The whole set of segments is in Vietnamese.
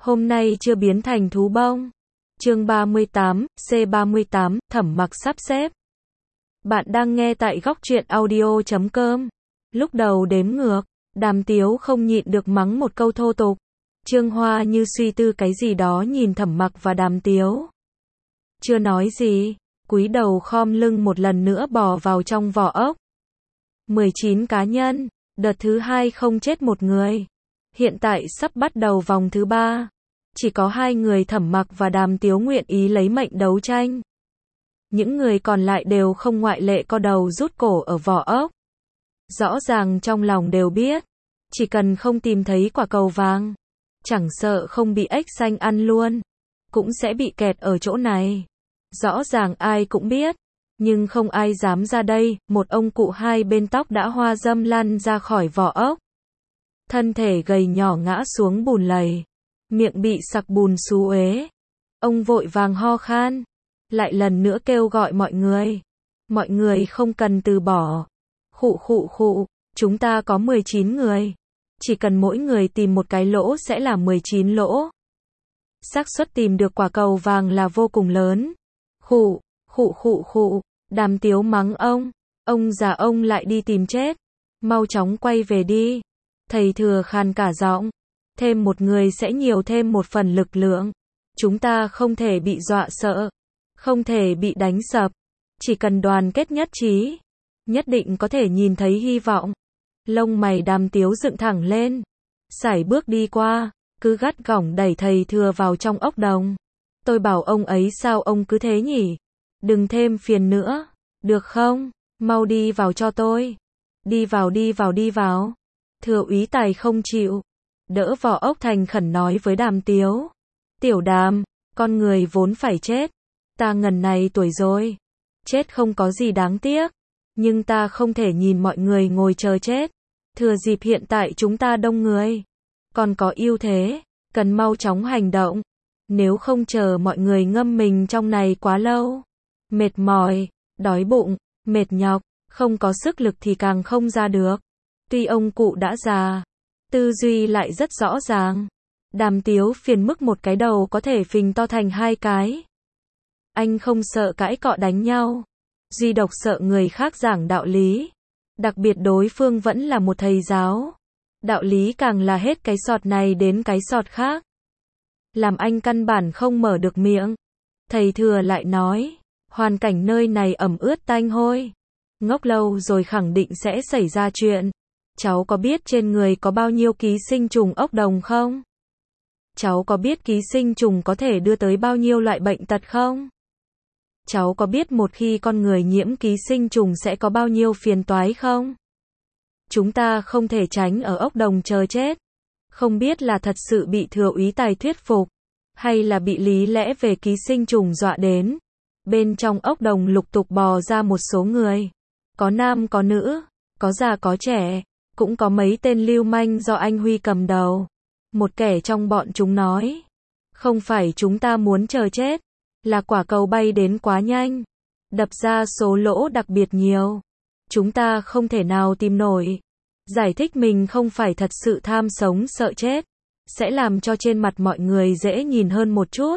Hôm nay chưa biến thành thú bông. Chương 38, C38, Thẩm Mặc sắp xếp. Bạn đang nghe tại góc truyện audio.com. Lúc đầu đếm ngược, Đàm Tiếu không nhịn được mắng một câu thô tục. Trương Hoa như suy tư cái gì đó nhìn Thẩm Mặc và Đàm Tiếu. Chưa nói gì, cúi đầu khom lưng một lần nữa bò vào trong vỏ ốc. 19 cá nhân, đợt thứ 2 không chết một người. Hiện tại sắp bắt đầu vòng thứ 3. Chỉ có 2 người Thẩm Mặc và Đàm Tiếu nguyện ý lấy mệnh đấu tranh. Những người còn lại đều không ngoại lệ co đầu rút cổ ở vỏ ốc. Rõ ràng trong lòng đều biết, chỉ cần không tìm thấy quả cầu vàng, chẳng sợ không bị ếch xanh ăn luôn, cũng sẽ bị kẹt ở chỗ này. Rõ ràng ai cũng biết, nhưng không ai dám ra đây. Một ông cụ hai bên tóc đã hoa râm lăn ra khỏi vỏ ốc. Thân thể gầy nhỏ ngã xuống bùn lầy, miệng bị sặc bùn xú uế. Ông vội vàng ho khan, lại lần nữa kêu gọi mọi người. Mọi người không cần từ bỏ. Khụ khụ khụ, chúng ta có 19 người. Chỉ cần mỗi người tìm một cái lỗ sẽ là 19 lỗ. Xác suất tìm được quả cầu vàng là vô cùng lớn. Khụ, khụ khụ khụ, Đàm Tiếu mắng ông già ông lại đi tìm chết. Mau chóng quay về đi. Thầy Thừa khàn cả giọng. Thêm một người sẽ nhiều thêm một phần lực lượng. Chúng ta không thể bị dọa sợ, không thể bị đánh sập. Chỉ cần đoàn kết nhất trí, nhất định có thể nhìn thấy hy vọng. Lông mày Đàm Tiếu dựng thẳng lên, sải bước đi qua, cứ gắt gỏng đẩy thầy Thừa vào trong ốc đồng. Tôi bảo ông ấy sao ông cứ thế nhỉ? Đừng thêm phiền nữa, được không? Mau đi vào cho tôi. Đi vào đi vào đi vào. Thừa úy Tài không chịu, đỡ vỏ ốc thành khẩn nói với Đàm Tiếu. Tiểu Đàm, con người vốn phải chết. Ta ngần này tuổi rồi, chết không có gì đáng tiếc. Nhưng ta không thể nhìn mọi người ngồi chờ chết. Thừa dịp hiện tại chúng ta đông người, còn có ưu thế, cần mau chóng hành động. Nếu không chờ mọi người ngâm mình trong này quá lâu, mệt mỏi, đói bụng, mệt nhọc, không có sức lực thì càng không ra được. Tuy ông cụ đã già, tư duy lại rất rõ ràng. Đàm Tiếu phiền mức một cái đầu có thể phình to thành 2 cái. Anh không sợ cãi cọ đánh nhau, duy độc sợ người khác giảng đạo lý. Đặc biệt đối phương vẫn là một thầy giáo. Đạo lý càng là hết cái sọt này đến cái sọt khác, làm anh căn bản không mở được miệng. Thầy Thừa lại nói, hoàn cảnh nơi này ẩm ướt tanh hôi, ngốc lâu rồi khẳng định sẽ xảy ra chuyện. Cháu có biết trên người có bao nhiêu ký sinh trùng ốc đồng không? Cháu có biết ký sinh trùng có thể đưa tới bao nhiêu loại bệnh tật không? Cháu có biết một khi con người nhiễm ký sinh trùng sẽ có bao nhiêu phiền toái không? Chúng ta không thể tránh ở ốc đồng chờ chết. Không biết là thật sự bị Thừa úy Tài thuyết phục, hay là bị lý lẽ về ký sinh trùng dọa đến. Bên trong ốc đồng lục tục bò ra một số người. Có nam có nữ, có già có trẻ, cũng có mấy tên lưu manh do anh Huy cầm đầu. Một kẻ trong bọn chúng nói, không phải chúng ta muốn chờ chết, là quả cầu bay đến quá nhanh, đập ra số lỗ đặc biệt nhiều. Chúng ta không thể nào tìm nổi. Giải thích mình không phải thật sự tham sống sợ chết, sẽ làm cho trên mặt mọi người dễ nhìn hơn một chút.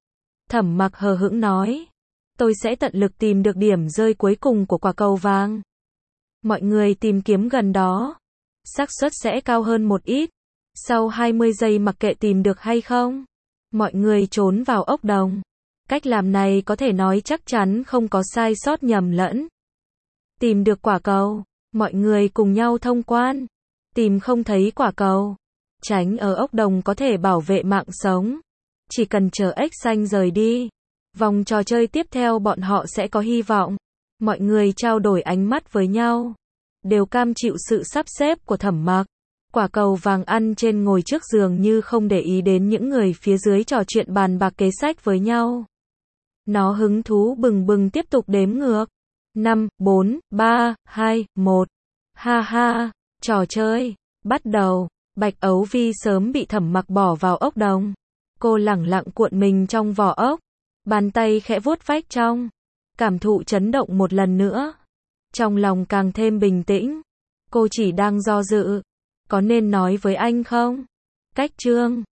Thẩm Mặc hờ hững nói, tôi sẽ tận lực tìm được điểm rơi cuối cùng của quả cầu vàng. Mọi người tìm kiếm gần đó, xác suất sẽ cao hơn một ít. Sau 20 giây mặc kệ tìm được hay không, mọi người trốn vào ốc đồng. Cách làm này có thể nói chắc chắn không có sai sót nhầm lẫn. Tìm được quả cầu, mọi người cùng nhau thông quan. Tìm không thấy quả cầu, tránh ở ốc đồng có thể bảo vệ mạng sống. Chỉ cần chờ ếch xanh rời đi, vòng trò chơi tiếp theo bọn họ sẽ có hy vọng. Mọi người trao đổi ánh mắt với nhau, đều cam chịu sự sắp xếp của Thẩm Mặc. Quả cầu vàng ăn trên ngồi trước giường như không để ý đến những người phía dưới trò chuyện bàn bạc kế sách với nhau. Nó hứng thú bừng bừng tiếp tục đếm ngược. 5, 4, 3, 2, 1. Ha ha, trò chơi bắt đầu. Bạch Ấu Vi sớm bị Thẩm Mặc bỏ vào ốc đồng. Cô lẳng lặng cuộn mình trong vỏ ốc, bàn tay khẽ vuốt vách trong, cảm thụ chấn động một lần nữa. Trong lòng càng thêm bình tĩnh. Cô chỉ đang do dự, có nên nói với anh không? Cách chương